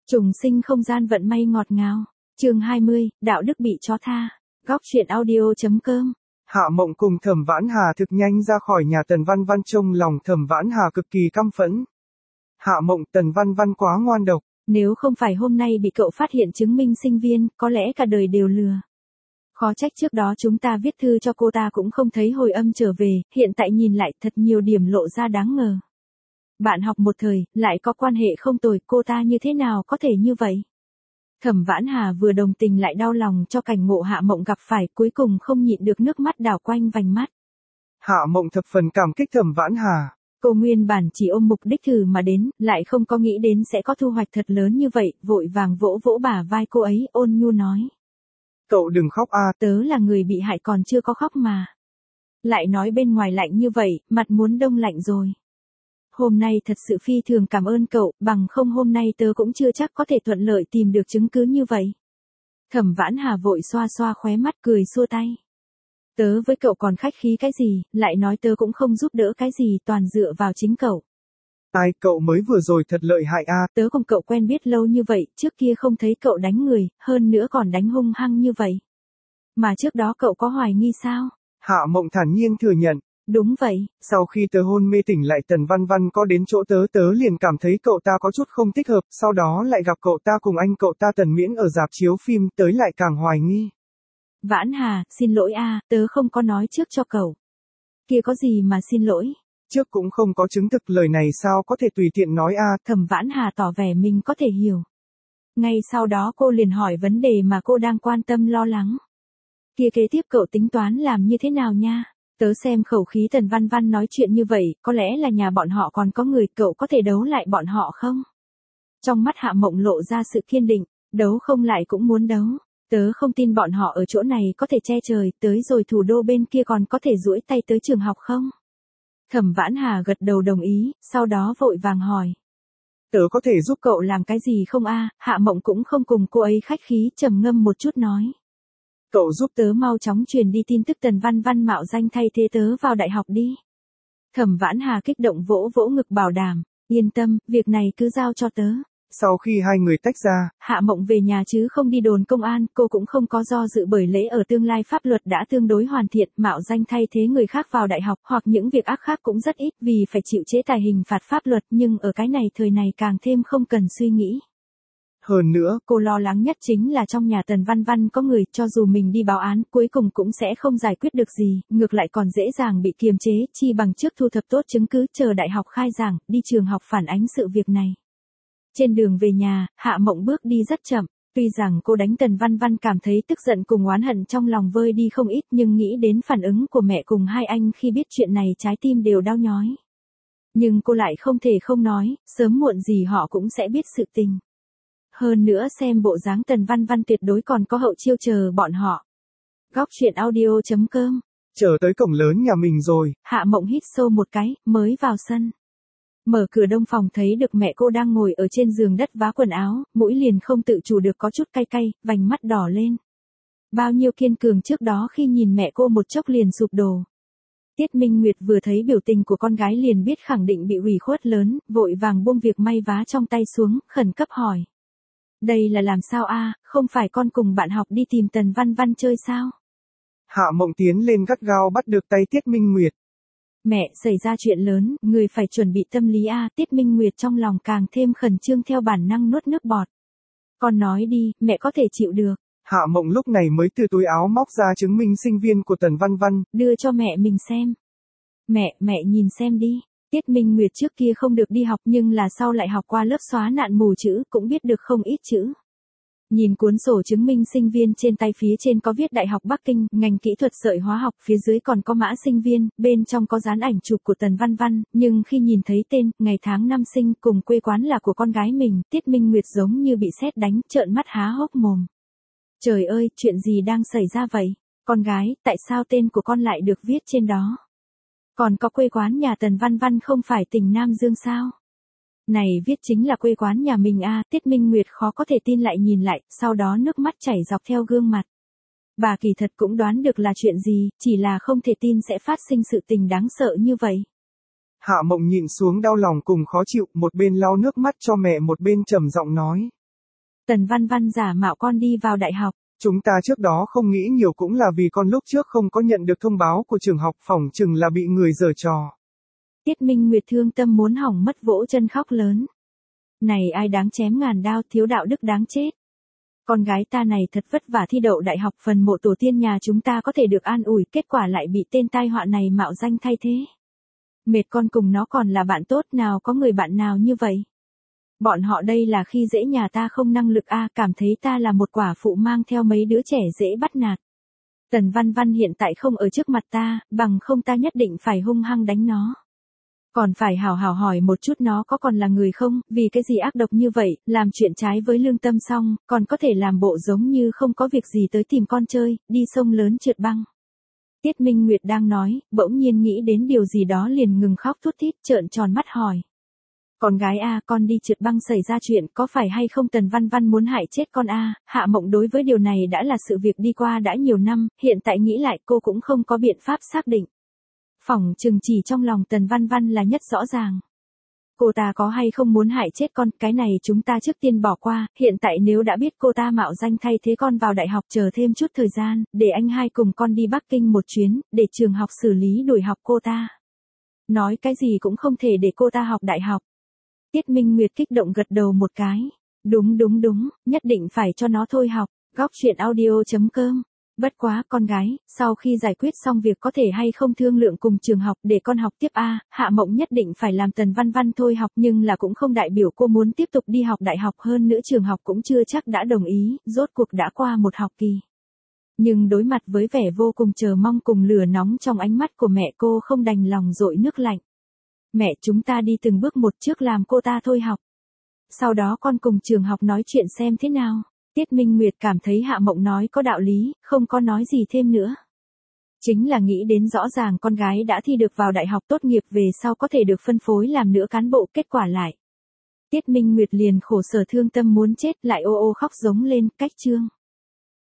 Trùng sinh không gian vận may ngọt ngào. Chương 20, đạo đức bị chó tha. Góc truyện audio.com. Hạ Mộng cùng Thẩm Vãn Hà thực nhanh ra khỏi nhà Tần Văn Văn, trong lòng Thẩm Vãn Hà cực kỳ căm phẫn. Hạ Mộng, Tần Văn Văn quá ngoan độc. Nếu không phải hôm nay bị cậu phát hiện chứng minh sinh viên, có lẽ cả đời đều lừa. Khó trách trước đó chúng ta viết thư cho cô ta cũng không thấy hồi âm trở về, hiện tại nhìn lại thật nhiều điểm lộ ra đáng ngờ. Bạn học một thời, lại có quan hệ không tồi, cô ta như thế nào có thể như vậy? Thẩm Vãn Hà vừa đồng tình lại đau lòng cho cảnh ngộ Hạ Mộng gặp phải, cuối cùng không nhịn được nước mắt đảo quanh vành mắt. Hạ Mộng thập phần cảm kích Thẩm Vãn Hà. Cô nguyên bản chỉ ôm mục đích thử mà đến, lại không có nghĩ đến sẽ có thu hoạch thật lớn như vậy, vội vàng vỗ vỗ bả vai cô ấy, ôn nhu nói. Cậu đừng khóc a, tớ là người bị hại còn chưa có khóc mà. Lại nói bên ngoài lạnh như vậy, mặt muốn đông lạnh rồi. Hôm nay thật sự phi thường cảm ơn cậu, bằng không hôm nay tớ cũng chưa chắc có thể thuận lợi tìm được chứng cứ như vậy. Thẩm Vãn Hà vội xoa xoa khóe mắt cười xua tay. Tớ với cậu còn khách khí cái gì, lại nói tớ cũng không giúp đỡ cái gì, toàn dựa vào chính cậu. Ai, cậu mới vừa rồi thật lợi hại a. Tớ cùng cậu quen biết lâu như vậy, trước kia không thấy cậu đánh người, hơn nữa còn đánh hung hăng như vậy. Mà trước đó cậu có hoài nghi sao? Hạ Mộng thản nhiên thừa nhận. Đúng vậy. Sau khi tớ hôn mê tỉnh lại, Tần Văn Văn có đến chỗ tớ liền cảm thấy cậu ta có chút không thích hợp, sau đó lại gặp cậu ta cùng anh cậu ta Tần Miễn ở rạp chiếu phim, tới lại càng hoài nghi. Vãn Hà, xin lỗi a, tớ không có nói trước cho cậu. Kia có gì mà xin lỗi? Trước cũng không có chứng thực, lời này sao có thể tùy tiện nói a. Thẩm Vãn Hà tỏ vẻ mình có thể hiểu. Ngay sau đó cô liền hỏi vấn đề mà cô đang quan tâm lo lắng. Kia kế tiếp cậu tính toán làm như thế nào nha? Tớ xem khẩu khí Tần Văn Văn nói chuyện như vậy, có lẽ là nhà bọn họ còn có người, cậu có thể đấu lại bọn họ không? Trong mắt Hạ Mộng lộ ra sự kiên định, đấu không lại cũng muốn đấu. Tớ không tin bọn họ ở chỗ này có thể che trời, tới rồi thủ đô bên kia còn có thể duỗi tay tới trường học không? Thẩm Vãn Hà gật đầu đồng ý, sau đó vội vàng hỏi. Tớ có thể giúp cậu làm cái gì không a? Hạ Mộng cũng không cùng cô ấy khách khí, trầm ngâm một chút nói. Cậu giúp tớ mau chóng truyền đi tin tức Tần Văn Văn mạo danh thay thế tớ vào đại học đi. Thẩm Vãn Hà kích động vỗ vỗ ngực bảo đảm, yên tâm, việc này cứ giao cho tớ. Sau khi hai người tách ra, Hạ Mộng về nhà chứ không đi đồn công an, cô cũng không có do dự bởi lẽ ở tương lai pháp luật đã tương đối hoàn thiện, mạo danh thay thế người khác vào đại học hoặc những việc ác khác cũng rất ít vì phải chịu chế tài hình phạt pháp luật, nhưng ở cái này thời này càng thêm không cần suy nghĩ. Hơn nữa, cô lo lắng nhất chính là trong nhà Tần Văn Văn có người, cho dù mình đi báo án, cuối cùng cũng sẽ không giải quyết được gì, ngược lại còn dễ dàng bị kiềm chế, chi bằng trước thu thập tốt chứng cứ, chờ đại học khai giảng, đi trường học phản ánh sự việc này. Trên đường về nhà, Hạ Mộng bước đi rất chậm, tuy rằng cô đánh Tần Văn Văn cảm thấy tức giận cùng oán hận trong lòng vơi đi không ít, nhưng nghĩ đến phản ứng của mẹ cùng hai anh khi biết chuyện này trái tim đều đau nhói. Nhưng cô lại không thể không nói, sớm muộn gì họ cũng sẽ biết sự tình. Hơn nữa xem bộ dáng Tần Văn Văn tuyệt đối còn có hậu chiêu chờ bọn họ. Góc truyện audio.com. Chờ tới cổng lớn nhà mình rồi. Hạ Mộng hít sâu một cái, mới vào sân. Mở cửa đông phòng thấy được mẹ cô đang ngồi ở trên giường đất vá quần áo, mũi liền không tự chủ được có chút cay cay, vành mắt đỏ lên. Bao nhiêu kiên cường trước đó khi nhìn mẹ cô một chốc liền sụp đổ. Tiết Minh Nguyệt vừa thấy biểu tình của con gái liền biết khẳng định bị ủy khuất lớn, vội vàng buông việc may vá trong tay xuống, khẩn cấp hỏi. Đây là làm sao a? Không phải con cùng bạn học đi tìm Tần Văn Văn chơi sao? Hạ Mộng tiến lên gắt gao bắt được tay Tiết Minh Nguyệt. Mẹ, xảy ra chuyện lớn, người phải chuẩn bị tâm lý a. Tiết Minh Nguyệt trong lòng càng thêm khẩn trương theo bản năng nuốt nước bọt. Con nói đi, mẹ có thể chịu được. Hạ Mộng lúc này mới từ túi áo móc ra chứng minh sinh viên của Tần Văn Văn, đưa cho mẹ mình xem. Mẹ nhìn xem đi. Tiết Minh Nguyệt trước kia không được đi học nhưng là sau lại học qua lớp xóa nạn mù chữ, cũng biết được không ít chữ. Nhìn cuốn sổ chứng minh sinh viên trên tay, phía trên có viết Đại học Bắc Kinh, ngành kỹ thuật sợi hóa học, phía dưới còn có mã sinh viên, bên trong có dán ảnh chụp của Tần Văn Văn, nhưng khi nhìn thấy tên, ngày tháng năm sinh cùng quê quán là của con gái mình, Tiết Minh Nguyệt giống như bị sét đánh, trợn mắt há hốc mồm. Trời ơi, chuyện gì đang xảy ra vậy? Con gái, tại sao tên của con lại được viết trên đó? Còn có quê quán nhà Tần Văn Văn không phải tỉnh Nam Dương sao? Này viết chính là quê quán nhà mình a. Tiết Minh Nguyệt khó có thể tin lại nhìn lại, sau đó nước mắt chảy dọc theo gương mặt. Bà kỳ thật cũng đoán được là chuyện gì, chỉ là không thể tin sẽ phát sinh sự tình đáng sợ như vậy. Hạ Mộng nhìn xuống đau lòng cùng khó chịu, một bên lau nước mắt cho mẹ một bên trầm giọng nói. Tần Văn Văn giả mạo con đi vào đại học. Chúng ta trước đó không nghĩ nhiều cũng là vì con lúc trước không có nhận được thông báo của trường học, phỏng chừng là bị người giở trò. Tiết Minh Nguyệt thương tâm muốn hỏng mất, vỗ chân khóc lớn. Này ai đáng chém ngàn đao, thiếu đạo đức đáng chết. Con gái ta này thật vất vả thi đậu đại học, phần mộ tổ tiên nhà chúng ta có thể được an ủi, kết quả lại bị tên tai họa này mạo danh thay thế. Mệt, con cùng nó còn là bạn tốt, nào có người bạn nào như vậy. Bọn họ đây là khi dễ nhà ta không năng lực cảm thấy ta là một quả phụ mang theo mấy đứa trẻ dễ bắt nạt. Tần Văn Văn hiện tại không ở trước mặt ta, bằng không ta nhất định phải hung hăng đánh nó. Còn phải hào hào hỏi một chút nó có còn là người không, vì cái gì ác độc như vậy, làm chuyện trái với lương tâm xong, còn có thể làm bộ giống như không có việc gì tới tìm con chơi, đi sông lớn trượt băng. Tiết Minh Nguyệt đang nói, bỗng nhiên nghĩ đến điều gì đó liền ngừng khóc thút thít, trợn tròn mắt hỏi. Con gái con đi trượt băng xảy ra chuyện có phải hay không? Tần Văn Văn muốn hại chết con Hạ Mộng đối với điều này đã là sự việc đi qua đã nhiều năm, hiện tại nghĩ lại cô cũng không có biện pháp xác định. Phỏng chừng chỉ trong lòng Tần Văn Văn là nhất rõ ràng. Cô ta có hay không muốn hại chết con, cái này chúng ta trước tiên bỏ qua, hiện tại nếu đã biết cô ta mạo danh thay thế con vào đại học, chờ thêm chút thời gian, để anh hai cùng con đi Bắc Kinh một chuyến, để trường học xử lý đuổi học cô ta. Nói cái gì cũng không thể để cô ta học đại học. Tiết Minh Nguyệt kích động gật đầu một cái. Đúng, nhất định phải cho nó thôi học. Góc truyện audio.com. Bất quá con gái, sau khi giải quyết xong việc có thể hay không thương lượng cùng trường học để con học tiếp Hạ Mộng nhất định phải làm Tần Văn Văn thôi học, nhưng là cũng không đại biểu cô muốn tiếp tục đi học đại học, hơn nữa trường học cũng chưa chắc đã đồng ý, rốt cuộc đã qua một học kỳ. Nhưng đối mặt với vẻ vô cùng chờ mong cùng lửa nóng trong ánh mắt của mẹ, cô không đành lòng dội nước lạnh. Mẹ, chúng ta đi từng bước một, trước làm cô ta thôi học. Sau đó con cùng trường học nói chuyện xem thế nào. Tiết Minh Nguyệt cảm thấy Hạ Mộng nói có đạo lý, không có nói gì thêm nữa. Chính là nghĩ đến rõ ràng con gái đã thi được vào đại học, tốt nghiệp về sau có thể được phân phối làm nữa cán bộ, kết quả lại. Tiết Minh Nguyệt liền khổ sở thương tâm muốn chết, lại ô ô khóc giống lên, cách chương.